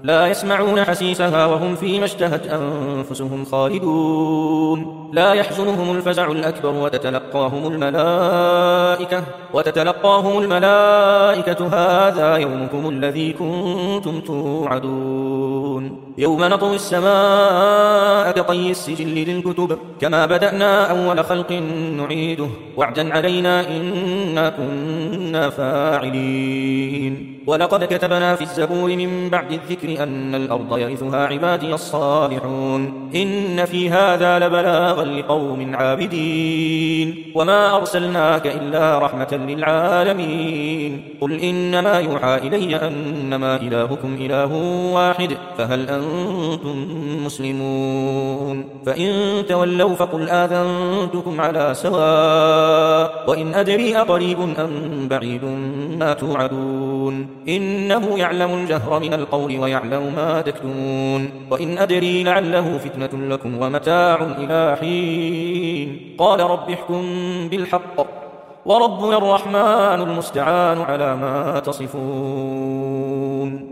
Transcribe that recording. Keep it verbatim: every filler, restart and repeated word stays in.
لا يسمعون حسيسها وهم فيما اشتهت أنفسهم خالدون لا يحزنهم الفزع الأكبر وتتلقاهم الملائكة وتتلقاهم الملائكة هذا يومكم الذي كنتم توعدون يوم نطوي السماء كطي السجل للكتب كما بدأنا أول خلق نعيده وعدا علينا إنا كنا فاعلين ولقد كتبنا في الزبور من بعد الذكر أن الأرض يرثها عبادي الصالحون إن في هذا لبلاغا لقوم عابدين وما أرسلناك إلا رحمة للعالمين قل إنما يوحى إلي أنما إلهكم إله واحد فهل أنتم مسلمون فإن تولوا فقل آذنتكم على سواء وإن أدري أقريب أم بعيد ما توعدون إنه يعلم الجهر من القول ويعلم ما تكتمون وإن أدري لعله فتنة لكم ومتاع إلى حين قال رب احكم بالحق وربنا الرحمن المستعان على ما تصفون.